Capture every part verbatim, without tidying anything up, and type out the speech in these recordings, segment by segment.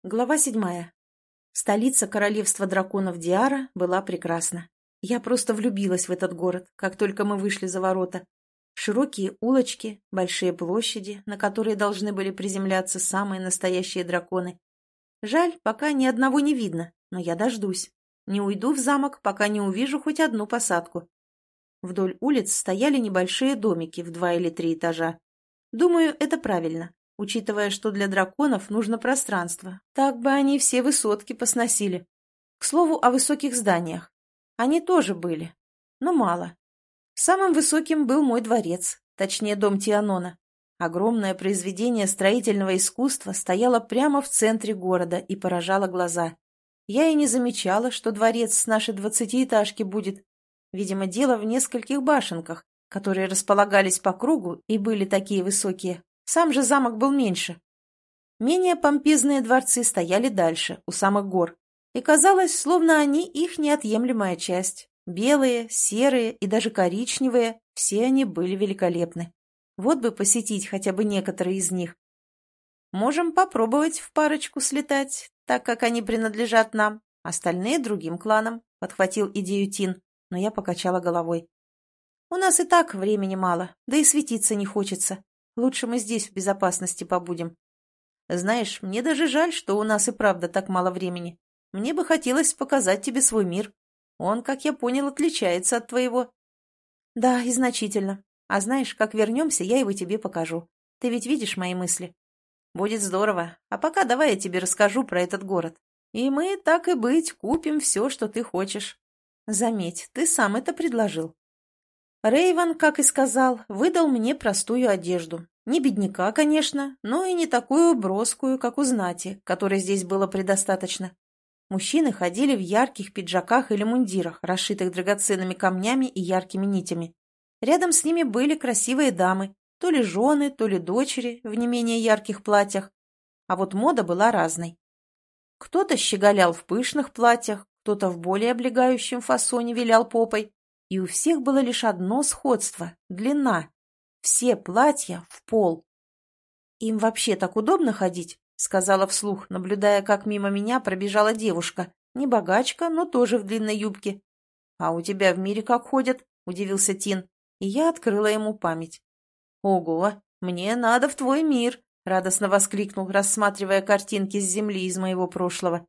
Глава седьмая. Столица королевства драконов Диара была прекрасна. Я просто влюбилась в этот город, как только мы вышли за ворота. Широкие улочки, большие площади, на которые должны были приземляться самые настоящие драконы. Жаль, пока ни одного не видно, но я дождусь. Не уйду в замок, пока не увижу хоть одну посадку. Вдоль улиц стояли небольшие домики в два или три этажа. Думаю, это правильно, учитывая, что для драконов нужно пространство. Так бы они все высотки посносили. К слову о высоких зданиях. Они тоже были, но мало. Самым высоким был мой дворец, точнее дом Тианона. Огромное произведение строительного искусства стояло прямо в центре города и поражало глаза. Я и не замечала, что дворец с нашей двадцатиэтажки будет. Видимо, дело в нескольких башенках, которые располагались по кругу и были такие высокие. Сам же замок был меньше. Менее помпезные дворцы стояли дальше, у самых гор. И казалось, словно они их неотъемлемая часть. Белые, серые и даже коричневые, все они были великолепны. Вот бы посетить хотя бы некоторые из них. Можем попробовать в парочку слетать, так как они принадлежат нам, остальные другим кланам, подхватил идею Тин, но я покачала головой. У нас и так времени мало, да и светиться не хочется. Лучше мы здесь в безопасности побудем. Знаешь, мне даже жаль, что у нас и правда так мало времени. Мне бы хотелось показать тебе свой мир. Он, как я понял, отличается от твоего. Да, и значительно. А знаешь, как вернемся, я его тебе покажу. Ты ведь видишь мои мысли? Будет здорово. А пока давай я тебе расскажу про этот город. И мы, так и быть, купим все, что ты хочешь. Заметь, ты сам это предложил. Рейвен, как и сказал, выдал мне простую одежду. Не бедняка, конечно, но и не такую броскую, как у знати, которой здесь было предостаточно. Мужчины ходили в ярких пиджаках или мундирах, расшитых драгоценными камнями и яркими нитями. Рядом с ними были красивые дамы, то ли жены, то ли дочери, в не менее ярких платьях. А вот мода была разной. Кто-то щеголял в пышных платьях, кто-то в более облегающем фасоне вилял попой. И у всех было лишь одно сходство – длина. Все платья в пол. «Им вообще так удобно ходить?» – сказала вслух, наблюдая, как мимо меня пробежала девушка. Не богачка, но тоже в длинной юбке. «А у тебя в мире как ходят?» – удивился Тин. И я открыла ему память. «Ого, мне надо в твой мир!» – радостно воскликнул, рассматривая картинки с земли из моего прошлого.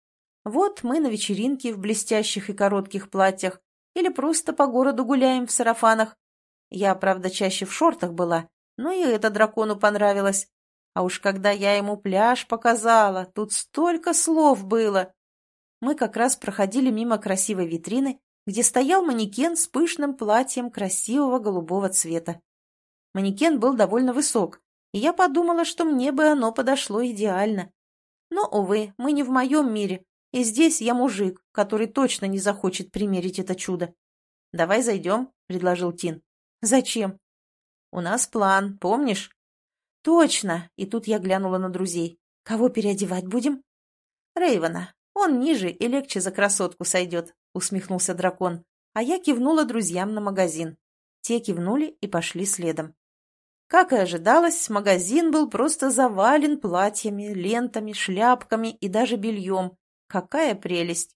Вот мы на вечеринке в блестящих и коротких платьях, или просто по городу гуляем в сарафанах. Я, правда, чаще в шортах была, но и это дракону понравилось. А уж когда я ему пляж показала, тут столько слов было. Мы как раз проходили мимо красивой витрины, где стоял манекен с пышным платьем красивого голубого цвета. Манекен был довольно высок, и я подумала, что мне бы оно подошло идеально. Но, увы, мы не в моем мире. И здесь я мужик, который точно не захочет примерить это чудо. «Давай зайдем», — предложил Тин. «Зачем?» «У нас план, помнишь?» «Точно!» — и тут я глянула на друзей. «Кого переодевать будем?» «Рейвена. Он ниже и легче за красотку сойдет», — усмехнулся дракон. А я кивнула друзьям на магазин. Те кивнули и пошли следом. Как и ожидалось, магазин был просто завален платьями, лентами, шляпками и даже бельем. Какая прелесть!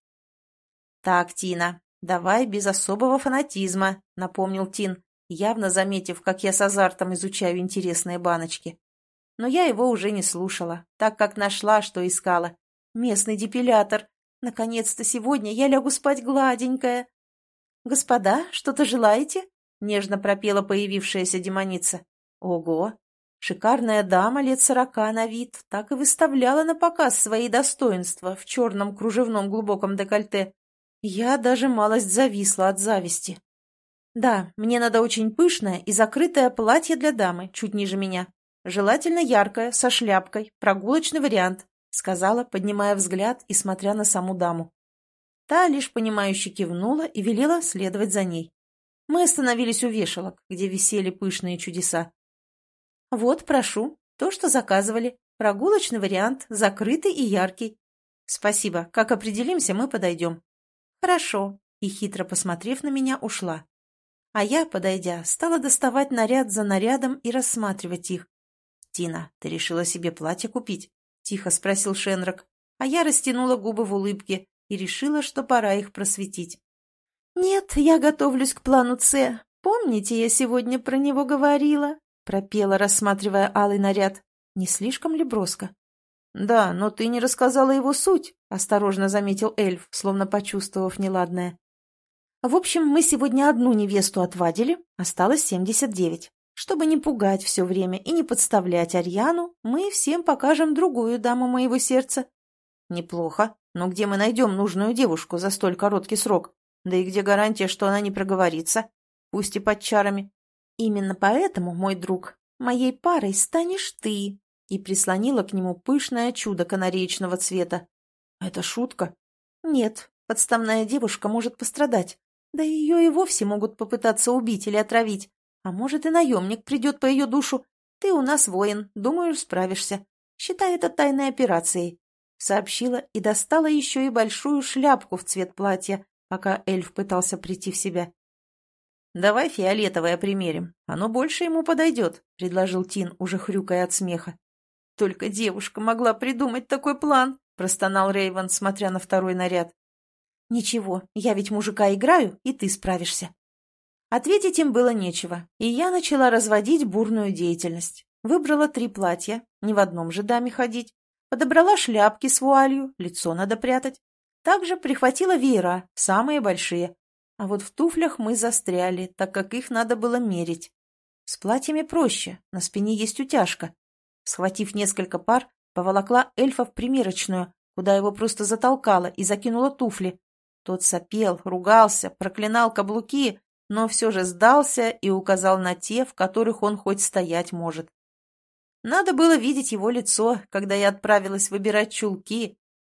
«Так, Тина, давай без особого фанатизма», — напомнил Тин, явно заметив, как я с азартом изучаю интересные баночки. Но я его уже не слушала, так как нашла, что искала. Местный депилятор. Наконец-то сегодня я лягу спать гладенькая. «Господа, что-то желаете?» — нежно пропела появившаяся демоница. «Ого! Шикарная дама лет сорока на вид так и выставляла на показ свои достоинства в черном кружевном глубоком декольте. Я даже малость зависла от зависти. Да, мне надо очень пышное и закрытое платье для дамы, чуть ниже меня. Желательно яркое, со шляпкой, прогулочный вариант», — сказала, поднимая взгляд и смотря на саму даму. Та лишь понимающе кивнула и велела следовать за ней. Мы остановились у вешалок, где висели пышные чудеса. «Вот, прошу, то, что заказывали. Прогулочный вариант, закрытый и яркий». «Спасибо. Как определимся, мы подойдем». «Хорошо», и, хитро посмотрев на меня, ушла. А я, подойдя, стала доставать наряд за нарядом и рассматривать их. «Тина, ты решила себе платье купить?» тихо спросил Шенрак, а я растянула губы в улыбке и решила, что пора их просветить. «Нет, я готовлюсь к плану С. Помните, я сегодня про него говорила?» — пропела, рассматривая алый наряд. «Не слишком ли броско?» «Да, но ты не рассказала его суть», — осторожно заметил эльф, словно почувствовав неладное. «В общем, мы сегодня одну невесту отвадили, осталось семьдесят девять. Чтобы не пугать все время и не подставлять Арьяну, мы всем покажем другую даму моего сердца». «Неплохо, но где мы найдем нужную девушку за столь короткий срок? Да и где гарантия, что она не проговорится, пусть и под чарами?» «Именно поэтому, мой друг, моей парой станешь ты», и прислонила к нему пышное чудо канареечного цвета. «Это шутка?» «Нет, подставная девушка может пострадать, да ее и вовсе могут попытаться убить или отравить, а может и наемник придет по ее душу. Ты у нас воин, думаю, справишься. Считай это тайной операцией», — сообщила и достала еще и большую шляпку в цвет платья, пока эльф пытался прийти в себя. «Давай фиолетовое примерим, оно больше ему подойдет», — предложил Тин, уже хрюкая от смеха. «Только девушка могла придумать такой план», — простонал Рейвен, смотря на второй наряд. «Ничего, я ведь мужика играю, и ты справишься». Ответить им было нечего, и я начала разводить бурную деятельность. Выбрала три платья, не в одном же даме ходить, подобрала шляпки с вуалью, лицо надо прятать. Также прихватила веера, самые большие. А вот в туфлях мы застряли, так как их надо было мерить. С платьями проще, на спине есть утяжка. Схватив несколько пар, поволокла эльфа в примерочную, куда его просто затолкала и закинула туфли. Тот сопел, ругался, проклинал каблуки, но все же сдался и указал на те, в которых он хоть стоять может. Надо было видеть его лицо, когда я отправилась выбирать чулки.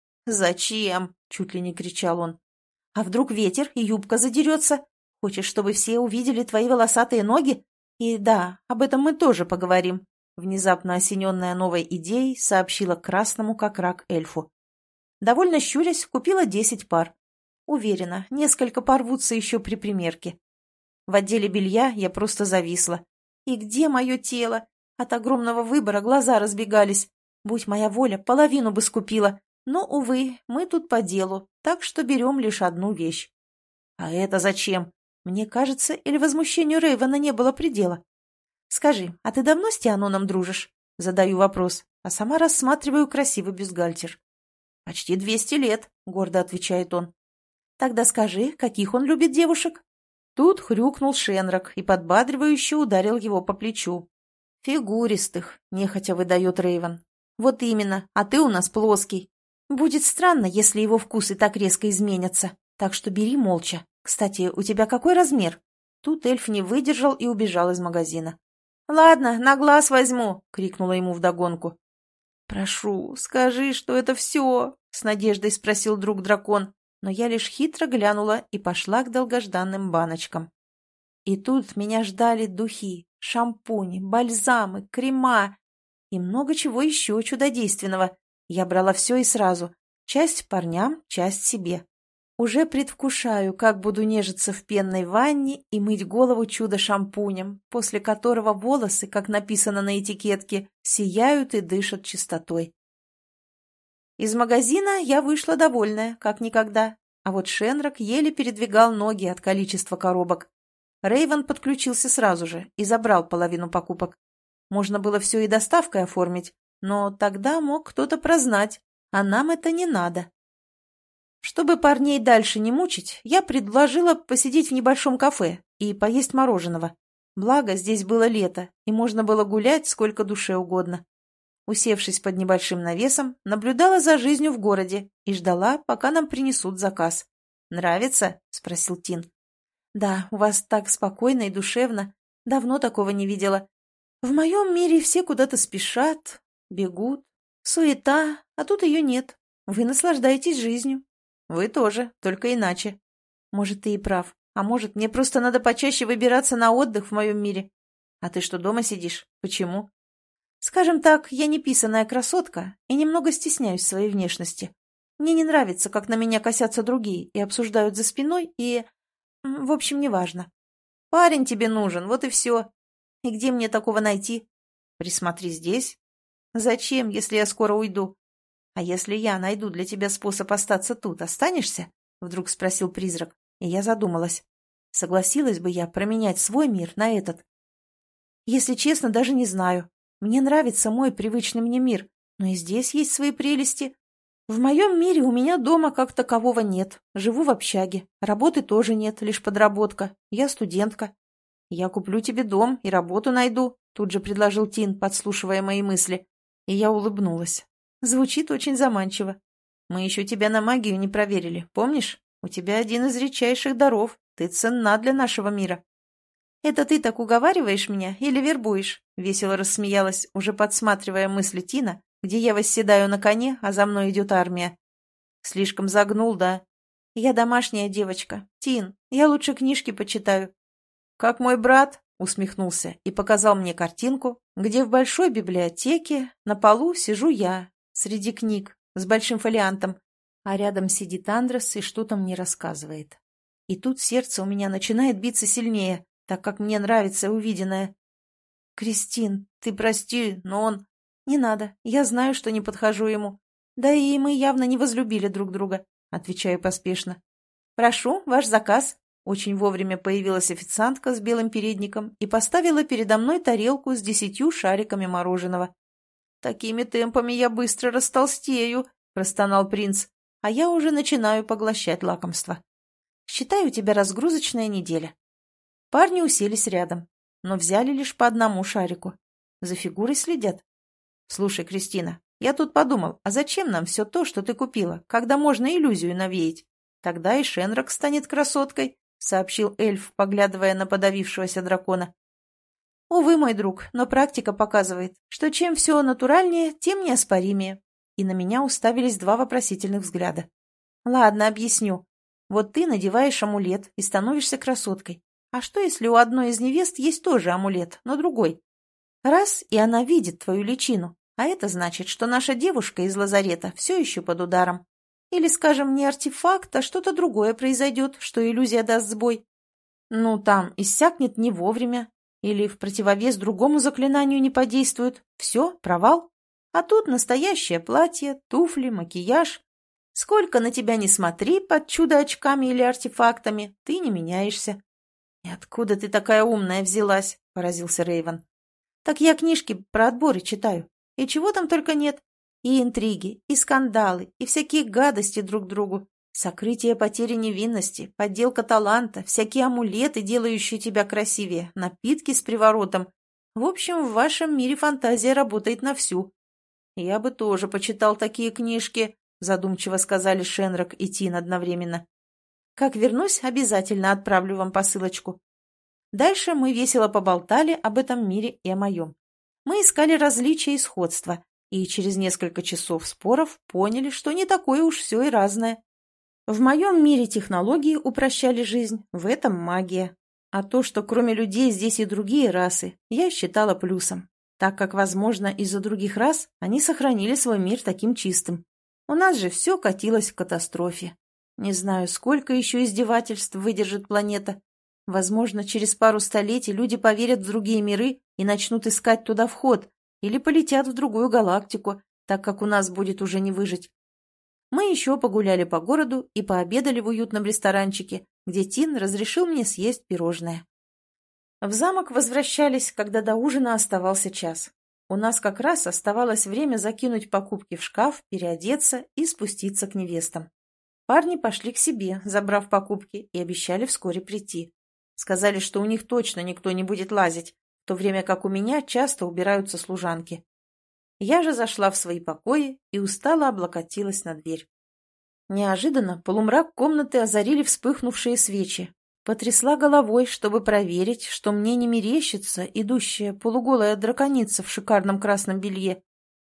«Зачем?» — чуть ли не кричал он. «А вдруг ветер и юбка задерется? Хочешь, чтобы все увидели твои волосатые ноги? И да, об этом мы тоже поговорим», — внезапно осененная новой идеей сообщила красному как рак эльфу. Довольно щурясь, купила десять пар. Уверена, несколько порвутся еще при примерке. В отделе белья я просто зависла. И где мое тело? От огромного выбора глаза разбегались. Будь моя воля, половину бы скупила. Но, увы, мы тут по делу, так что берем лишь одну вещь. А это зачем? Мне кажется, или возмущению Рейвена не было предела. Скажи, а ты давно с Тианоном дружишь? Задаю вопрос, а сама рассматриваю красивый бюстгальтер. Почти двести лет, гордо отвечает он. Тогда скажи, каких он любит девушек? Тут хрюкнул Шенрак и подбадривающе ударил его по плечу. Фигуристых, нехотя выдает Рейвен. Вот именно, а ты у нас плоский. Будет странно, если его вкусы так резко изменятся, так что бери молча. Кстати, у тебя какой размер? Тут эльф не выдержал и убежал из магазина. «Ладно, на глаз возьму!» — крикнула ему вдогонку. «Прошу, скажи, что это все!» — с надеждой спросил друг дракон, но я лишь хитро глянула и пошла к долгожданным баночкам. И тут меня ждали духи, шампуни, бальзамы, крема и много чего еще чудодейственного. Я брала все и сразу, часть парням, часть себе. Уже предвкушаю, как буду нежиться в пенной ванне и мыть голову чудо-шампунем, после которого волосы, как написано на этикетке, сияют и дышат чистотой. Из магазина я вышла довольная, как никогда, а вот Шенрак еле передвигал ноги от количества коробок. Рейвен подключился сразу же и забрал половину покупок. Можно было все и доставкой оформить, но тогда мог кто-то прознать, а нам это не надо. Чтобы парней дальше не мучить, я предложила посидеть в небольшом кафе и поесть мороженого. Благо, здесь было лето, и можно было гулять сколько душе угодно. Усевшись под небольшим навесом, наблюдала за жизнью в городе и ждала, пока нам принесут заказ. «Нравится?» — спросил Тин. «Да, у вас так спокойно и душевно. Давно такого не видела. В моем мире все куда-то спешат, бегут, суета, а тут ее нет. Вы наслаждаетесь жизнью». «Вы тоже, только иначе». «Может, ты и прав. А может, мне просто надо почаще выбираться на отдых в моем мире. А ты что, дома сидишь? Почему?» «Скажем так, я не писаная красотка и немного стесняюсь своей внешности. Мне не нравится, как на меня косятся другие и обсуждают за спиной, и... В общем, неважно. Парень тебе нужен, вот и все. И где мне такого найти?» «Присмотри здесь». Зачем, если я скоро уйду? А если я найду для тебя способ остаться тут, останешься? Вдруг спросил призрак, и я задумалась. Согласилась бы я променять свой мир на этот? Если честно, даже не знаю. Мне нравится мой привычный мне мир, но и здесь есть свои прелести. В моем мире у меня дома как такового нет. Живу в общаге. Работы тоже нет, лишь подработка. Я студентка. Я куплю тебе дом и работу найду, тут же предложил Тин, подслушивая мои мысли. И я улыбнулась. Звучит очень заманчиво. Мы еще тебя на магию не проверили, помнишь? У тебя один из редчайших даров. Ты ценна для нашего мира. Это ты так уговариваешь меня или вербуешь? Весело рассмеялась, уже подсматривая мысли Тина, где я восседаю на коне, а за мной идет армия. Слишком загнул, да? Я домашняя девочка. Тин, я лучше книжки почитаю. Как мой брат, усмехнулся и показал мне картинку, где в большой библиотеке на полу сижу я, среди книг, с большим фолиантом, а рядом сидит Андрес и что-то мне рассказывает. И тут сердце у меня начинает биться сильнее, так как мне нравится увиденное. «Кристин, ты прости, но он...» «Не надо, я знаю, что не подхожу ему. Да и мы явно не возлюбили друг друга», — отвечаю поспешно. «Прошу, ваш заказ». Очень вовремя появилась официантка с белым передником и поставила передо мной тарелку с десятью шариками мороженого. «Такими темпами я быстро растолстею», — простонал принц, а я уже начинаю поглощать лакомство. «Считай, у тебя разгрузочная неделя». Парни уселись рядом, но взяли лишь по одному шарику. За фигурой следят. «Слушай, Кристина, я тут подумал, а зачем нам все то, что ты купила, когда можно иллюзию навеять? Тогда и Шенрок станет красоткой», — сообщил эльф, поглядывая на подавившегося дракона. «Увы, мой друг, но практика показывает, что чем все натуральнее, тем неоспоримее». И на меня уставились два вопросительных взгляда. «Ладно, объясню. Вот ты надеваешь амулет и становишься красоткой. А что, если у одной из невест есть тоже амулет, но другой? Раз, и она видит твою личину, а это значит, что наша девушка из лазарета все еще под ударом. Или, скажем, не артефакт, а что-то другое произойдет, что иллюзия даст сбой. Ну, там, иссякнет не вовремя, или в противовес другому заклинанию не подействует. Все, провал. А тут настоящее платье, туфли, макияж. Сколько на тебя не смотри под чудо-очками или артефактами, ты не меняешься. — И откуда ты такая умная взялась? — поразился Рейвен. — Так я книжки про отборы читаю. И чего там только нет. И интриги, и скандалы, и всякие гадости друг другу. Сокрытие потери невинности, подделка таланта, всякие амулеты, делающие тебя красивее, напитки с приворотом. В общем, в вашем мире фантазия работает на всю. — Я бы тоже почитал такие книжки, — задумчиво сказали Шенрок и Тин одновременно. — Как вернусь, обязательно отправлю вам посылочку. Дальше мы весело поболтали об этом мире и о моем. Мы искали различия и сходства, и через несколько часов споров поняли, что не такое уж все и разное. В моем мире технологии упрощали жизнь, в этом магия. А то, что кроме людей здесь и другие расы, я считала плюсом, так как, возможно, из-за других рас они сохранили свой мир таким чистым. У нас же все катилось к катастрофе. Не знаю, сколько еще издевательств выдержит планета. Возможно, через пару столетий люди поверят в другие миры и начнут искать туда вход, или полетят в другую галактику, так как у нас будет уже не выжить. Мы еще погуляли по городу и пообедали в уютном ресторанчике, где Тин разрешил мне съесть пирожное. В замок возвращались, когда до ужина оставался час. У нас как раз оставалось время закинуть покупки в шкаф, переодеться и спуститься к невестам. Парни пошли к себе, забрав покупки, и обещали вскоре прийти. Сказали, что у них точно никто не будет лазить, в то время как у меня часто убираются служанки. Я же зашла в свои покои и устало облокотилась на дверь. Неожиданно полумрак комнаты озарили вспыхнувшие свечи. Потрясла головой, чтобы проверить, что мне не мерещится идущая полуголая драконица в шикарном красном белье.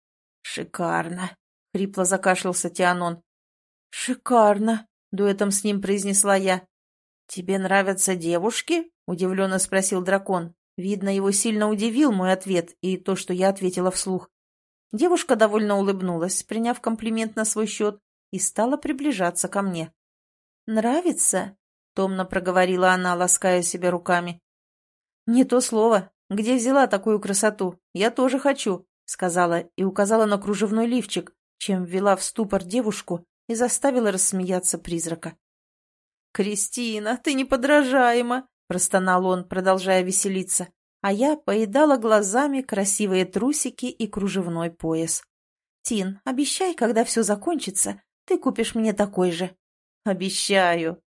«Шикарно!» — хрипло закашлялся Тианон. «Шикарно!» — дуэтом с ним произнесла я. «Тебе нравятся девушки?» — удивленно спросил дракон. Видно, его сильно удивил мой ответ и то, что я ответила вслух. Девушка довольно улыбнулась, приняв комплимент на свой счет, и стала приближаться ко мне. «Нравится?» — томно проговорила она, лаская себя руками. «Не то слово. Где взяла такую красоту? Я тоже хочу», — сказала и указала на кружевной лифчик, чем ввела в ступор девушку и заставила рассмеяться призрака. «Кристина, ты неподражаема!» – простонал он, продолжая веселиться, а я поедала глазами красивые трусики и кружевной пояс. «Тин, обещай, когда все закончится, ты купишь мне такой же». «Обещаю»,